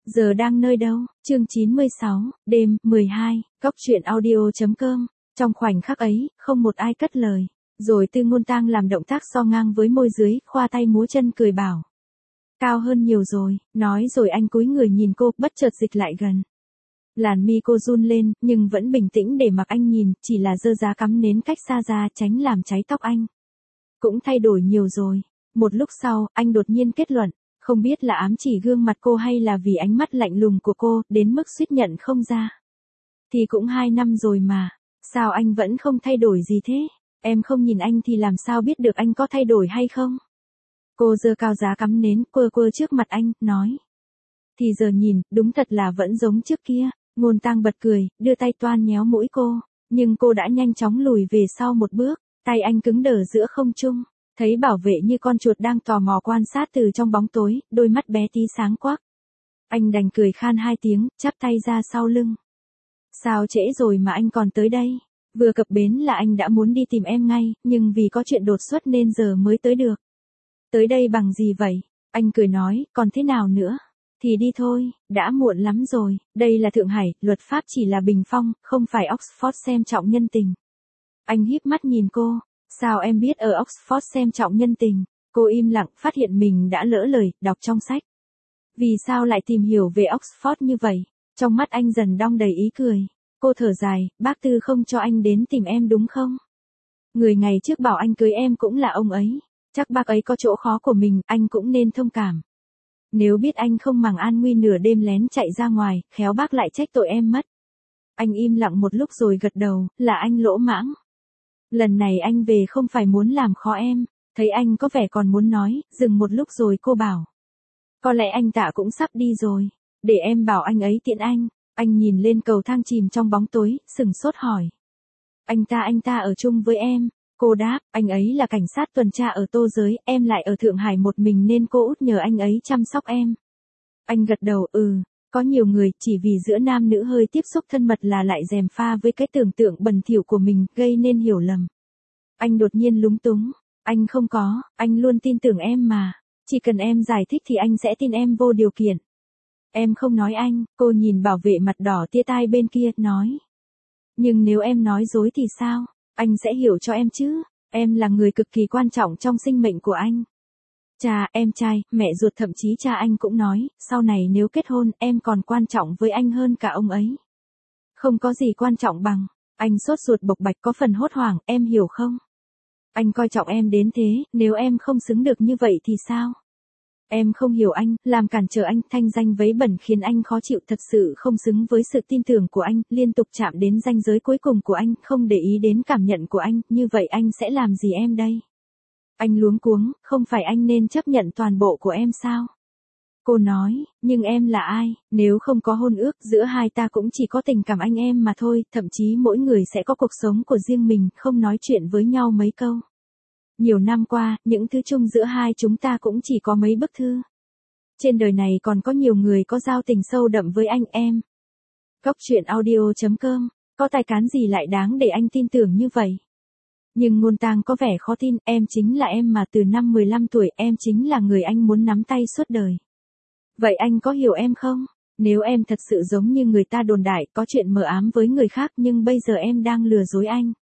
Giờ đang nơi đâu? Chương 96, đêm, 12, Cóc truyện audio.com. Trong khoảnh khắc ấy, không một ai cất lời. Rồi Tư Ngôn Tang làm động tác so ngang với môi dưới, khoa tay múa chân cười bảo. Cao hơn nhiều rồi, nói rồi anh cúi người nhìn cô, bất chợt dịch lại gần. Làn mi cô run lên, nhưng vẫn bình tĩnh để mặc anh nhìn, chỉ là giơ giá cắm nến cách xa ra tránh làm cháy tóc anh. Cũng thay đổi nhiều rồi. Một lúc sau, anh đột nhiên kết luận. Không biết là ám chỉ gương mặt cô hay là vì ánh mắt lạnh lùng của cô, đến mức suýt nhận không ra. Thì cũng 2 năm rồi mà, sao anh vẫn không thay đổi gì thế? Em không nhìn anh thì làm sao biết được anh có thay đổi hay không? Cô giơ cao giá cắm nến, quơ quơ trước mặt anh, nói. Thì giờ nhìn, đúng thật là vẫn giống trước kia. Ngôn Tang bật cười, đưa tay toan nhéo mũi cô, nhưng cô đã nhanh chóng lùi về sau một bước, tay anh cứng đờ giữa không trung. Thấy bảo vệ như con chuột đang tò mò quan sát từ trong bóng tối, đôi mắt bé tí sáng quắc. Anh đành cười khan 2 tiếng, chắp tay ra sau lưng. Sao trễ rồi mà anh còn tới đây? Vừa cập bến là anh đã muốn đi tìm em ngay, nhưng vì có chuyện đột xuất nên giờ mới tới được. Tới đây bằng gì vậy? Anh cười nói, còn thế nào nữa? Thì đi thôi, đã muộn lắm rồi, đây là Thượng Hải, luật pháp chỉ là bình phong, không phải Oxford xem trọng nhân tình. Anh híp mắt nhìn cô. Sao em biết ở Oxford xem trọng nhân tình? Cô im lặng, phát hiện mình đã lỡ lời, đọc trong sách. Vì sao lại tìm hiểu về Oxford như vậy? Trong mắt anh dần đong đầy ý cười. Cô thở dài, bác Tư không cho anh đến tìm em đúng không? Người ngày trước bảo anh cưới em cũng là ông ấy. Chắc bác ấy có chỗ khó của mình, anh cũng nên thông cảm. Nếu biết anh không màng an nguy nửa đêm lén chạy ra ngoài, khéo bác lại trách tội em mất. Anh im lặng một lúc rồi gật đầu, là anh lỗ mãng. Lần này anh về không phải muốn làm khó em, thấy anh có vẻ còn muốn nói, dừng một lúc rồi cô bảo. Có lẽ anh Tạ cũng sắp đi rồi, để em bảo anh ấy tiễn anh. Anh nhìn lên cầu thang chìm trong bóng tối, sửng sốt hỏi. Anh ta ở chung với em. Cô đáp, anh ấy là cảnh sát tuần tra ở Tô Giới, em lại ở Thượng Hải một mình nên cô út nhờ anh ấy chăm sóc em. Anh gật đầu, có nhiều người chỉ vì giữa nam nữ hơi tiếp xúc thân mật là lại gièm pha với cái tưởng tượng bẩn thỉu của mình, gây nên hiểu lầm. Anh đột nhiên lúng túng, anh không có, anh luôn tin tưởng em mà, chỉ cần em giải thích thì anh sẽ tin em vô điều kiện. Em không nói anh, cô nhìn bảo vệ mặt đỏ tia tai bên kia, nói. Nhưng nếu em nói dối thì sao, anh sẽ hiểu cho em chứ, em là người cực kỳ quan trọng trong sinh mệnh của anh. Cha, em trai, mẹ ruột thậm chí cha anh cũng nói, sau này nếu kết hôn, em còn quan trọng với anh hơn cả ông ấy. Không có gì quan trọng bằng, anh sốt ruột bộc bạch có phần hốt hoảng, em hiểu không? Anh coi trọng em đến thế, nếu em không xứng được như vậy thì sao? Em không hiểu anh, làm cản trở anh, thanh danh vấy bẩn khiến anh khó chịu, thật sự không xứng với sự tin tưởng của anh, liên tục chạm đến ranh giới cuối cùng của anh, không để ý đến cảm nhận của anh, như vậy anh sẽ làm gì em đây? Anh luống cuống, không phải anh nên chấp nhận toàn bộ của em sao? Cô nói, nhưng em là ai, nếu không có hôn ước, giữa hai ta cũng chỉ có tình cảm anh em mà thôi, thậm chí mỗi người sẽ có cuộc sống của riêng mình, không nói chuyện với nhau mấy câu. Nhiều năm qua, những thứ chung giữa hai chúng ta cũng chỉ có mấy bức thư. Trên đời này còn có nhiều người có giao tình sâu đậm với anh em. Cóc truyện audio.com, có tài cán gì lại đáng để anh tin tưởng như vậy? Nhưng Ngôn Tang có vẻ khó tin, em chính là em mà từ năm 15 tuổi, em chính là người anh muốn nắm tay suốt đời. Vậy anh có hiểu em không? Nếu em thật sự giống như người ta đồn đại, có chuyện mờ ám với người khác nhưng bây giờ em đang lừa dối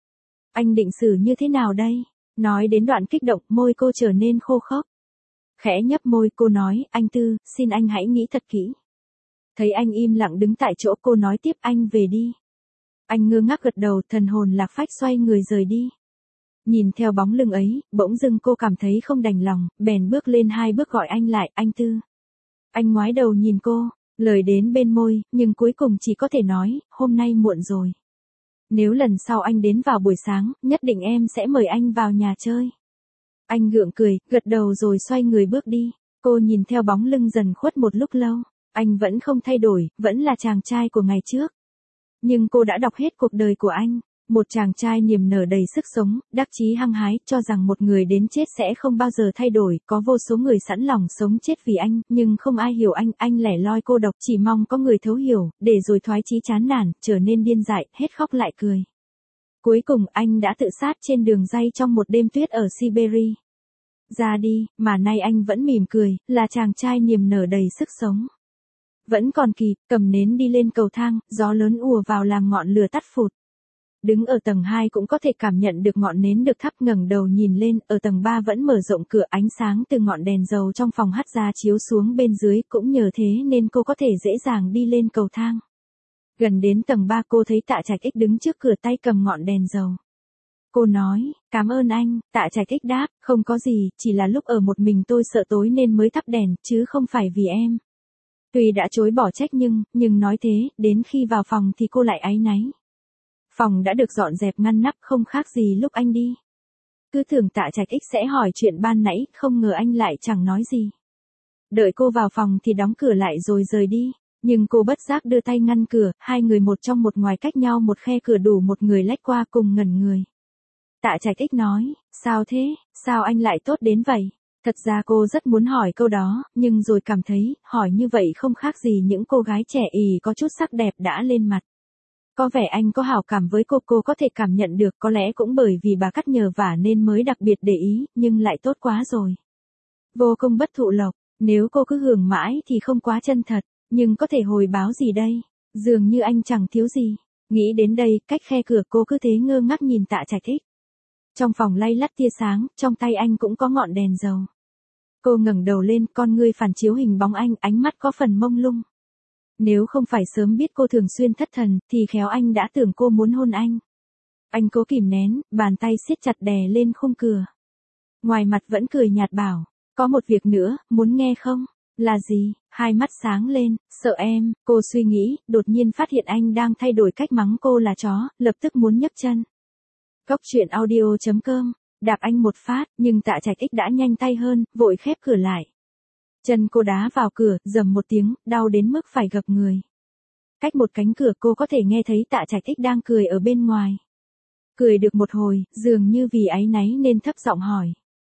anh định xử như thế nào đây? Nói đến đoạn kích động, môi cô trở nên khô khốc. Khẽ nhấp môi, cô nói, anh Tư, xin anh hãy nghĩ thật kỹ. Thấy anh im lặng đứng tại chỗ, cô nói tiếp, anh về đi. Anh ngơ ngác gật đầu, thần hồn lạc phách xoay người rời đi. Nhìn theo bóng lưng ấy, bỗng dưng cô cảm thấy không đành lòng, bèn bước lên 2 bước gọi anh lại, anh Tư. Anh ngoái đầu nhìn cô, lời đến bên môi, nhưng cuối cùng chỉ có thể nói, hôm nay muộn rồi. Nếu lần sau anh đến vào buổi sáng, nhất định em sẽ mời anh vào nhà chơi. Anh gượng cười, gật đầu rồi xoay người bước đi. Cô nhìn theo bóng lưng dần khuất một lúc lâu. Anh vẫn không thay đổi, vẫn là chàng trai của ngày trước. Nhưng cô đã đọc hết cuộc đời của anh. Một chàng trai niềm nở đầy sức sống, đắc chí hăng hái, cho rằng một người đến chết sẽ không bao giờ thay đổi, có vô số người sẵn lòng sống chết vì anh, nhưng không ai hiểu anh lẻ loi cô độc, chỉ mong có người thấu hiểu, để rồi thoái chí chán nản, trở nên điên dại, hết khóc lại cười. Cuối cùng anh đã tự sát trên đường ray trong một đêm tuyết ở Siberia. Ra đi, mà nay anh vẫn mỉm cười, là chàng trai niềm nở đầy sức sống. Vẫn còn kịp, cầm nến đi lên cầu thang, gió lớn ùa vào làm ngọn lửa tắt phụt. Đứng ở tầng 2 cũng có thể cảm nhận được ngọn nến được thắp, ngẩng đầu nhìn lên, ở tầng 3 vẫn mở rộng cửa, ánh sáng từ ngọn đèn dầu trong phòng hắt ra chiếu xuống bên dưới, cũng nhờ thế nên cô có thể dễ dàng đi lên cầu thang. Gần đến tầng 3 cô thấy Tạ Trạch Ích đứng trước cửa tay cầm ngọn đèn dầu. Cô nói, cảm ơn anh. Tạ Trạch Ích đáp, không có gì, chỉ là lúc ở một mình tôi sợ tối nên mới thắp đèn, chứ không phải vì em. Tuy đã chối bỏ trách nhưng nói thế, đến khi vào phòng thì cô lại áy náy. Phòng đã được dọn dẹp ngăn nắp, không khác gì lúc anh đi. Cứ tưởng Tạ Trạch Ích sẽ hỏi chuyện ban nãy, không ngờ anh lại chẳng nói gì. Đợi cô vào phòng thì đóng cửa lại rồi rời đi. Nhưng cô bất giác đưa tay ngăn cửa, hai người một trong một ngoài cách nhau một khe cửa đủ một người lách qua cùng ngẩn người. Tạ Trạch Ích nói, sao thế, sao anh lại tốt đến vậy? Thật ra cô rất muốn hỏi câu đó, nhưng rồi cảm thấy, hỏi như vậy không khác gì những cô gái trẻ ì có chút sắc đẹp đã lên mặt. Có vẻ anh có hảo cảm với cô có thể cảm nhận được, có lẽ cũng bởi vì bà cắt nhờ vả nên mới đặc biệt để ý, nhưng lại tốt quá rồi. Vô công bất thụ lộc, nếu cô cứ hưởng mãi thì không quá chân thật, nhưng có thể hồi báo gì đây? Dường như anh chẳng thiếu gì. Nghĩ đến đây, cách khe cửa cô cứ thế ngơ ngác nhìn Tạ Trạch Ích. Trong phòng lay lắt tia sáng, trong tay anh cũng có ngọn đèn dầu. Cô ngẩng đầu lên, con ngươi phản chiếu hình bóng anh, ánh mắt có phần mông lung. Nếu không phải sớm biết cô thường xuyên thất thần, thì khéo anh đã tưởng cô muốn hôn anh. Anh cố kìm nén, bàn tay siết chặt đè lên khung cửa. Ngoài mặt vẫn cười nhạt bảo, có một việc nữa, muốn nghe không? Là gì? Hai mắt sáng lên, sợ em, cô suy nghĩ, đột nhiên phát hiện anh đang thay đổi cách mắng cô là chó, lập tức muốn nhấc chân. Góc truyện audio.com, đạp anh một phát, nhưng Tạ Trạch Ích đã nhanh tay hơn, vội khép cửa lại. Chân cô đá vào cửa, rầm một tiếng, đau đến mức phải gập người. Cách một cánh cửa cô có thể nghe thấy Tạ Trạch Ích đang cười ở bên ngoài. Cười được một hồi, dường như vì áy náy nên thấp giọng hỏi.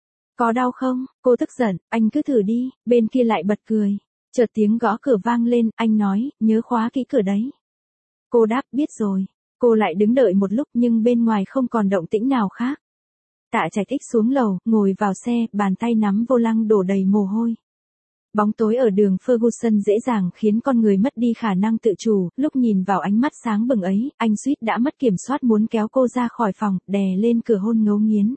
Có đau không? Cô tức giận, anh cứ thử đi, bên kia lại bật cười. Chợt tiếng gõ cửa vang lên, anh nói, nhớ khóa kỹ cửa đấy. Cô đáp, biết rồi. Cô lại đứng đợi một lúc nhưng bên ngoài không còn động tĩnh nào khác. Tạ Trạch Ích xuống lầu, ngồi vào xe, bàn tay nắm vô lăng đổ đầy mồ hôi. Bóng tối ở đường Ferguson dễ dàng khiến con người mất đi khả năng tự chủ, lúc nhìn vào ánh mắt sáng bừng ấy, anh suýt đã mất kiểm soát muốn kéo cô ra khỏi phòng, đè lên cửa hôn ngấu nghiến.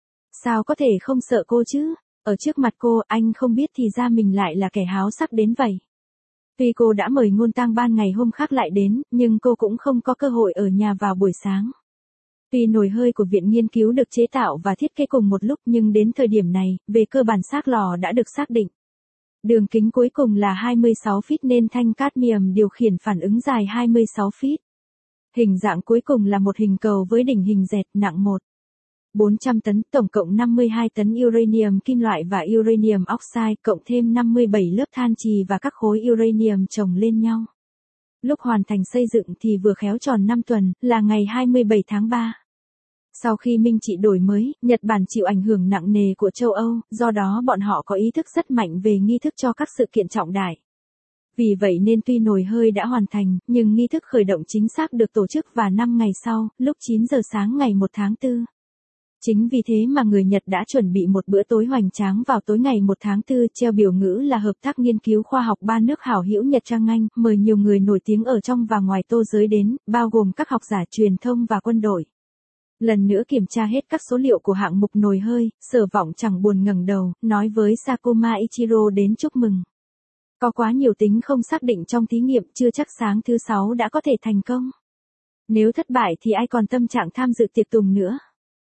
Sao có thể không sợ cô chứ? Ở trước mặt cô, anh không biết thì ra mình lại là kẻ háo sắc đến vậy. Tuy cô đã mời Ngôn Tang ban ngày hôm khác lại đến, nhưng cô cũng không có cơ hội ở nhà vào buổi sáng. Tuy nồi hơi của viện nghiên cứu được chế tạo và thiết kế cùng một lúc nhưng đến thời điểm này, về cơ bản xác lò đã được xác định. Đường kính cuối cùng là 26 feet nên thanh cadmium điều khiển phản ứng dài 26 feet. Hình dạng cuối cùng là một hình cầu với đỉnh hình dẹt nặng 400 tấn, tổng cộng 52 tấn uranium kim loại và uranium oxide, cộng thêm 57 lớp than trì và các khối uranium chồng lên nhau. Lúc hoàn thành xây dựng thì vừa khéo tròn 5 tuần, là ngày 27 tháng 3. Sau khi Minh trị đổi mới, Nhật Bản chịu ảnh hưởng nặng nề của châu Âu, do đó bọn họ có ý thức rất mạnh về nghi thức cho các sự kiện trọng đại. Vì vậy nên tuy nồi hơi đã hoàn thành, nhưng nghi thức khởi động chính xác được tổ chức vào 5 ngày sau, lúc 9 giờ sáng ngày 1 tháng 4. Chính vì thế mà người Nhật đã chuẩn bị một bữa tối hoành tráng vào tối ngày 1 tháng 4, treo biểu ngữ là hợp tác nghiên cứu khoa học ba nước hảo hữu Nhật Trang Anh, mời nhiều người nổi tiếng ở trong và ngoài Tô giới đến, bao gồm các học giả truyền thông và quân đội. Lần nữa kiểm tra hết các số liệu của hạng mục nồi hơi, Sở Vọng chẳng buồn ngẩng đầu, nói với Sakuma Ichiro đến chúc mừng. Có quá nhiều tính không xác định trong thí nghiệm, chưa chắc sáng thứ 6 đã có thể thành công. Nếu thất bại thì ai còn tâm trạng tham dự tiệc tùng nữa.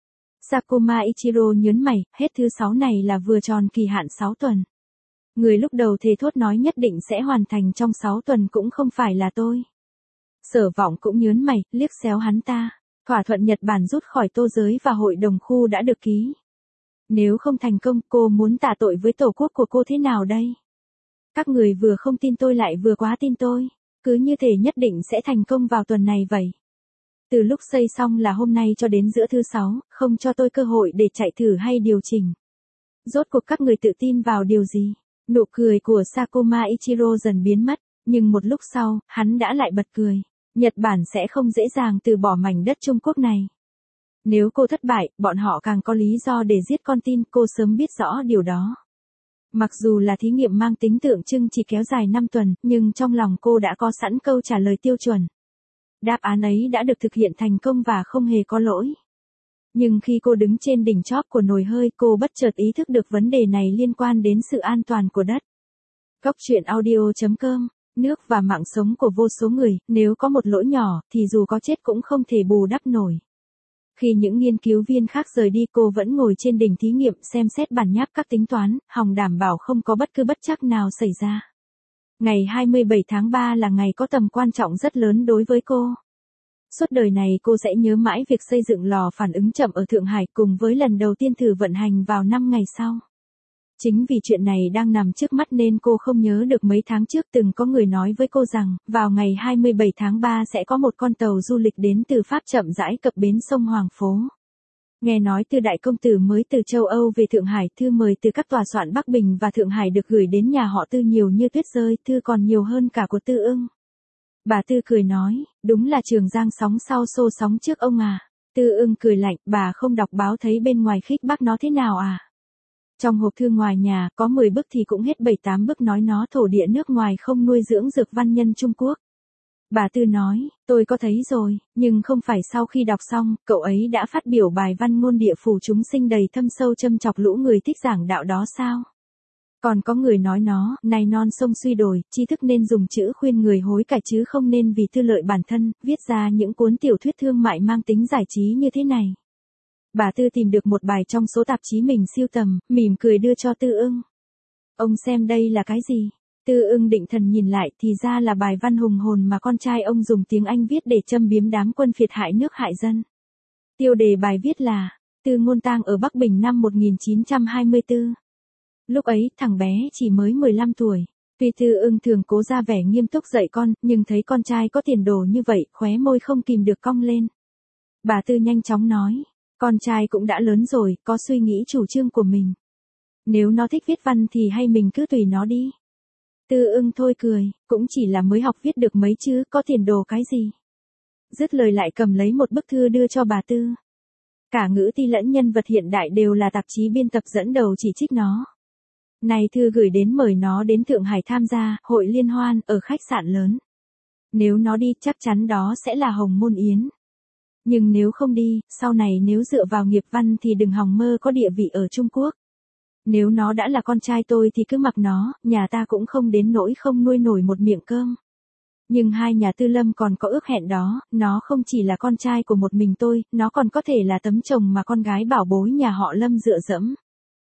Sakuma Ichiro nhớn mày, hết thứ 6 này là vừa tròn kỳ hạn 6 tuần. Người lúc đầu thề thốt nói nhất định sẽ hoàn thành trong 6 tuần cũng không phải là tôi. Sở Vọng cũng nhớn mày, liếc xéo hắn ta. Thỏa thuận Nhật Bản rút khỏi Tô giới và hội đồng khu đã được ký. Nếu không thành công, cô muốn tạ tội với tổ quốc của cô thế nào đây? Các người vừa không tin tôi lại vừa quá tin tôi. Cứ như thể nhất định sẽ thành công vào tuần này vậy. Từ lúc xây xong là hôm nay cho đến giữa thứ 6, không cho tôi cơ hội để chạy thử hay điều chỉnh. Rốt cuộc các người tự tin vào điều gì? Nụ cười của Sakuma Ichiro dần biến mất, nhưng một lúc sau, hắn đã lại bật cười. Nhật Bản sẽ không dễ dàng từ bỏ mảnh đất Trung Quốc này. Nếu cô thất bại, bọn họ càng có lý do để giết con tin, cô sớm biết rõ điều đó. Mặc dù là thí nghiệm mang tính tượng trưng chỉ kéo dài 5 tuần, nhưng trong lòng cô đã có sẵn câu trả lời tiêu chuẩn. Đáp án ấy đã được thực hiện thành công và không hề có lỗi. Nhưng khi cô đứng trên đỉnh chóp của nồi hơi, cô bất chợt ý thức được vấn đề này liên quan đến sự an toàn của đất. Góc truyện audio.com, nước và mạng sống của vô số người, nếu có một lỗi nhỏ, thì dù có chết cũng không thể bù đắp nổi. Khi những nghiên cứu viên khác rời đi, cô vẫn ngồi trên đỉnh thí nghiệm xem xét bản nháp các tính toán, hòng đảm bảo không có bất cứ bất trắc nào xảy ra. Ngày 27 tháng 3 là ngày có tầm quan trọng rất lớn đối với cô. Suốt đời này cô sẽ nhớ mãi việc xây dựng lò phản ứng chậm ở Thượng Hải cùng với lần đầu tiên thử vận hành vào 5 ngày sau. Chính vì chuyện này đang nằm trước mắt nên cô không nhớ được mấy tháng trước từng có người nói với cô rằng, vào ngày 27 tháng 3 sẽ có một con tàu du lịch đến từ Pháp chậm rãi cập bến sông Hoàng Phố. Nghe nói Tư đại công tử mới từ châu Âu về Thượng Hải, thư mời từ các tòa soạn Bắc Bình và Thượng Hải được gửi đến nhà họ Tư nhiều như tuyết rơi, thư còn nhiều hơn cả của Tư Ưng. Bà Tư cười nói, đúng là Trường Giang sóng sau xô sóng trước ông à. Tư Ưng cười lạnh, bà không đọc báo thấy bên ngoài khích bác nó thế nào à? Trong hộp thư ngoài nhà, có 10 bức thì cũng hết 7-8 bức nói nó thổ địa nước ngoài không nuôi dưỡng dược văn nhân Trung Quốc. Bà Tư nói, tôi có thấy rồi, nhưng không phải sau khi đọc xong, cậu ấy đã phát biểu bài văn ngôn địa phủ chúng sinh đầy thâm sâu châm chọc lũ người thích giảng đạo đó sao? Còn có người nói nó, này non sông suy đồi, tri thức nên dùng chữ khuyên người hối cải chứ không nên vì tư lợi bản thân, viết ra những cuốn tiểu thuyết thương mại mang tính giải trí như thế này. Bà Tư tìm được một bài trong số tạp chí mình sưu tầm, mỉm cười đưa cho Tư Ưng. Ông xem đây là cái gì? Tư Ưng định thần nhìn lại thì ra là bài văn hùng hồn mà con trai ông dùng tiếng Anh viết để châm biếm đám quân phiệt hại nước hại dân. Tiêu đề bài viết là, Tư Ngôn Tang ở Bắc Bình năm 1924. Lúc ấy, thằng bé chỉ mới 15 tuổi. Tuy Tư Ưng thường cố ra vẻ nghiêm túc dạy con, nhưng thấy con trai có tiền đồ như vậy, khóe môi không kìm được cong lên. Bà Tư nhanh chóng nói, con trai cũng đã lớn rồi, có suy nghĩ chủ trương của mình. Nếu nó thích viết văn thì hay mình cứ tùy nó đi. Tư Ưng thôi cười, cũng chỉ là mới học viết được mấy chứ, có tiền đồ cái gì. Dứt lời lại cầm lấy một bức thư đưa cho bà Tư. Cả ngữ ti lẫn nhân vật hiện đại đều là tạp chí biên tập dẫn đầu chỉ trích nó. Này thư gửi đến mời nó đến Thượng Hải tham gia hội liên hoan ở khách sạn lớn. Nếu nó đi chắc chắn đó sẽ là hồng môn yến. Nhưng nếu không đi, sau này nếu dựa vào nghiệp văn thì đừng hòng mơ có địa vị ở Trung Quốc. Nếu nó đã là con trai tôi thì cứ mặc nó, nhà ta cũng không đến nỗi không nuôi nổi một miệng cơm. Nhưng hai nhà Tư Lâm còn có ước hẹn đó, nó không chỉ là con trai của một mình tôi, nó còn có thể là tấm chồng mà con gái bảo bối nhà họ Lâm dựa dẫm.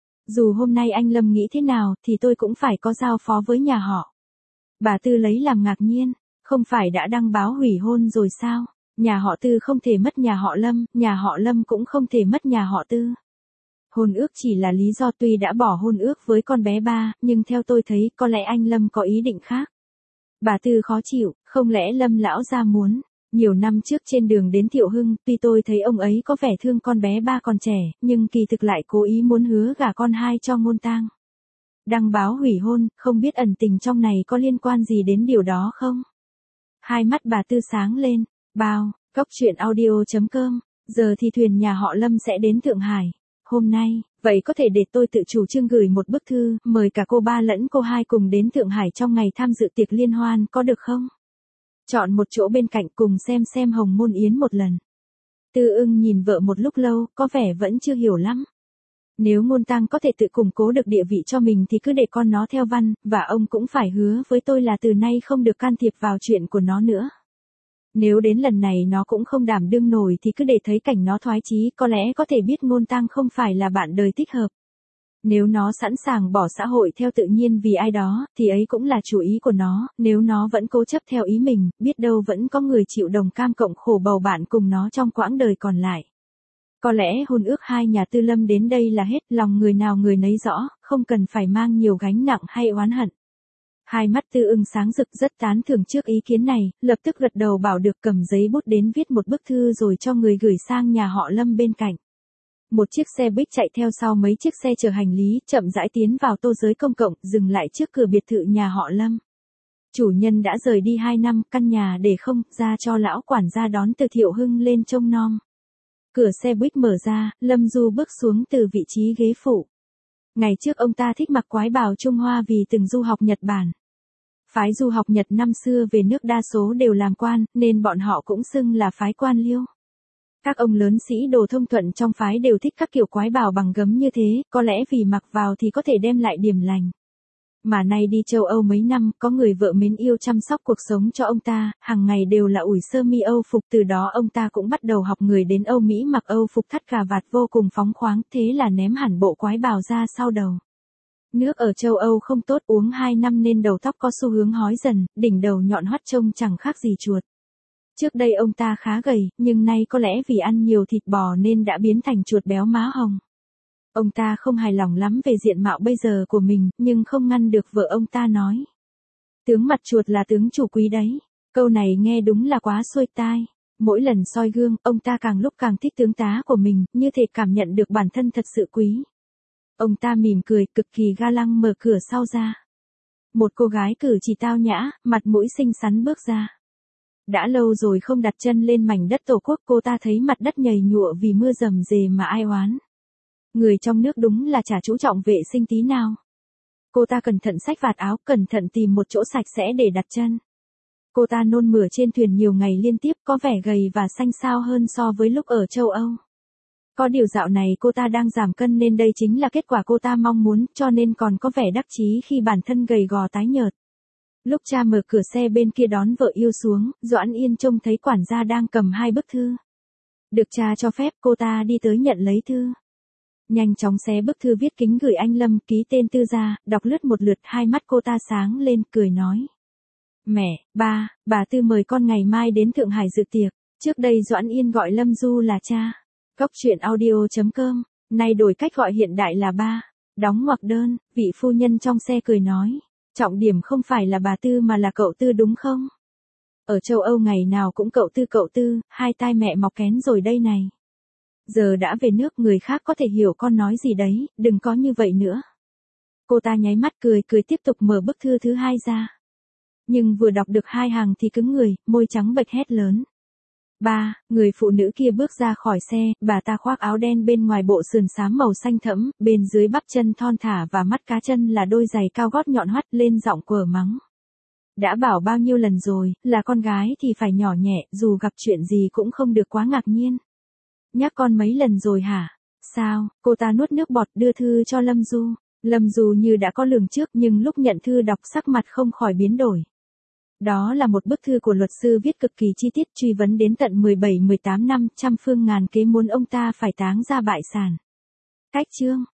Dù hôm nay anh Lâm nghĩ thế nào thì tôi cũng phải có giao phó với nhà họ. Bà Tư lấy làm ngạc nhiên, không phải đã đăng báo hủy hôn rồi sao? Nhà họ Tư không thể mất nhà họ Lâm, nhà họ Lâm cũng không thể mất nhà họ Tư. Hôn ước chỉ là lý do, tuy đã bỏ hôn ước với con bé ba, nhưng theo tôi thấy có lẽ anh Lâm có ý định khác. Bà Tư khó chịu, không lẽ Lâm lão gia muốn. Nhiều năm trước trên đường đến Thiệu Hưng, tuy tôi thấy ông ấy có vẻ thương con bé ba còn trẻ, nhưng kỳ thực lại cố ý muốn hứa gả con hai cho Ngôn Tang. Đăng báo hủy hôn, không biết ẩn tình trong này có liên quan gì đến điều đó không? Hai mắt bà Tư sáng lên, bao, góc truyện audio.com, giờ thì thuyền nhà họ Lâm sẽ đến Thượng Hải. Hôm nay, vậy có thể để tôi tự chủ trương gửi một bức thư, mời cả cô ba lẫn cô hai cùng đến Thượng Hải trong ngày tham dự tiệc liên hoan, có được không? Chọn một chỗ bên cạnh cùng xem hồng môn yến một lần. Tư Ưng nhìn vợ một lúc lâu, có vẻ vẫn chưa hiểu lắm. Nếu Ngôn Tang có thể tự củng cố được địa vị cho mình thì cứ để con nó theo văn, và ông cũng phải hứa với tôi là từ nay không được can thiệp vào chuyện của nó nữa. Nếu đến lần này nó cũng không đảm đương nổi thì cứ để thấy cảnh nó thoái chí, có lẽ có thể biết Ngôn Tang không phải là bạn đời thích hợp. Nếu nó sẵn sàng bỏ xã hội theo tự nhiên vì ai đó, thì ấy cũng là chủ ý của nó, nếu nó vẫn cố chấp theo ý mình, biết đâu vẫn có người chịu đồng cam cộng khổ bầu bạn cùng nó trong quãng đời còn lại. Có lẽ hôn ước hai nhà Tư Lâm đến đây là hết, lòng người nào người nấy rõ, không cần phải mang nhiều gánh nặng hay oán hận. Hai mắt Tư Ưng sáng rực, rất tán thưởng trước ý kiến này, lập tức gật đầu bảo được, cầm giấy bút đến viết một bức thư rồi cho người gửi sang nhà họ Lâm bên cạnh. Một chiếc xe buýt chạy theo sau mấy chiếc xe chở hành lý, chậm rãi tiến vào tô giới công cộng, dừng lại trước cửa biệt thự nhà họ Lâm. Chủ nhân đã rời đi 2 năm, căn nhà để không, ra cho lão quản gia đón từ Thiệu Hưng lên trông nom. Cửa xe buýt mở ra, Lâm Du bước xuống từ vị trí ghế phụ. Ngày trước ông ta thích mặc quái bào Trung Hoa vì từng du học Nhật Bản. Phái du học Nhật năm xưa về nước đa số đều làm quan, nên bọn họ cũng xưng là phái quan liêu. Các ông lớn sĩ đồ thông thuận trong phái đều thích các kiểu quái bào bằng gấm như thế, có lẽ vì mặc vào thì có thể đem lại điểm lành. Mà nay đi châu Âu mấy năm, có người vợ mến yêu chăm sóc cuộc sống cho ông ta, hàng ngày đều là ủi sơ mi Âu phục, từ đó ông ta cũng bắt đầu học người đến Âu Mỹ mặc Âu phục thắt cà vạt vô cùng phóng khoáng, thế là ném hẳn bộ quái bào ra sau đầu. Nước ở châu Âu không tốt, uống 2 năm nên đầu tóc có xu hướng hói dần, đỉnh đầu nhọn hoắt trông chẳng khác gì chuột. Trước đây ông ta khá gầy, nhưng nay có lẽ vì ăn nhiều thịt bò nên đã biến thành chuột béo má hồng. Ông ta không hài lòng lắm về diện mạo bây giờ của mình, nhưng không ngăn được vợ ông ta nói. Tướng mặt chuột là tướng chủ quý đấy. Câu này nghe đúng là quá xuôi tai. Mỗi lần soi gương, ông ta càng lúc càng thích tướng tá của mình, như thể cảm nhận được bản thân thật sự quý. Ông ta mỉm cười, cực kỳ ga lăng mở cửa sau ra. Một cô gái cử chỉ tao nhã, mặt mũi xinh xắn bước ra. Đã lâu rồi không đặt chân lên mảnh đất tổ quốc, cô ta thấy mặt đất nhầy nhụa vì mưa rầm rề mà ai oán. Người trong nước đúng là chả chú trọng vệ sinh tí nào. Cô ta cẩn thận xách vạt áo, cẩn thận tìm một chỗ sạch sẽ để đặt chân. Cô ta nôn mửa trên thuyền nhiều ngày liên tiếp, có vẻ gầy và xanh xao hơn so với lúc ở châu Âu. Có điều dạo này cô ta đang giảm cân nên đây chính là kết quả cô ta mong muốn, cho nên còn có vẻ đắc chí khi bản thân gầy gò tái nhợt. Lúc cha mở cửa xe bên kia đón vợ yêu xuống, Doãn Yên trông thấy quản gia đang cầm 2 bức thư. Được cha cho phép, cô ta đi tới nhận lấy thư. Nhanh chóng xé bức thư viết kính gửi anh Lâm, ký tên Tư ra, đọc lướt một lượt, hai mắt cô ta sáng lên, cười nói. Mẹ, ba, bà Tư mời con ngày mai đến Thượng Hải dự tiệc. Trước đây Doãn Yên gọi Lâm Du là cha. Góc truyện audio.com, nay đổi cách gọi hiện đại là ba. Đóng ngoặc đơn, vị phu nhân trong xe cười nói. Trọng điểm không phải là bà Tư mà là cậu Tư đúng không? Ở châu Âu ngày nào cũng cậu Tư, hai tai mẹ mọc kén rồi đây này. Giờ đã về nước, người khác có thể hiểu con nói gì đấy, đừng có như vậy nữa. Cô ta nháy mắt cười tiếp tục mở bức thư thứ 2 ra. Nhưng vừa đọc được 2 hàng thì cứng người, môi trắng bệch hét lớn. Ba, người phụ nữ kia bước ra khỏi xe, bà ta khoác áo đen bên ngoài bộ sườn xám màu xanh thẫm, bên dưới bắp chân thon thả và mắt cá chân là đôi giày cao gót nhọn hoắt, lên giọng quở mắng. Đã bảo bao nhiêu lần rồi, là con gái thì phải nhỏ nhẹ, dù gặp chuyện gì cũng không được quá ngạc nhiên. Nhắc con mấy lần rồi hả? Sao? Cô ta nuốt nước bọt đưa thư cho Lâm Du. Lâm Du như đã có lường trước nhưng lúc nhận thư đọc sắc mặt không khỏi biến đổi. Đó là một bức thư của luật sư viết cực kỳ chi tiết, truy vấn đến tận 17-18 năm, trăm phương ngàn kế muốn ông ta phải táng ra bại sản. Cách chương.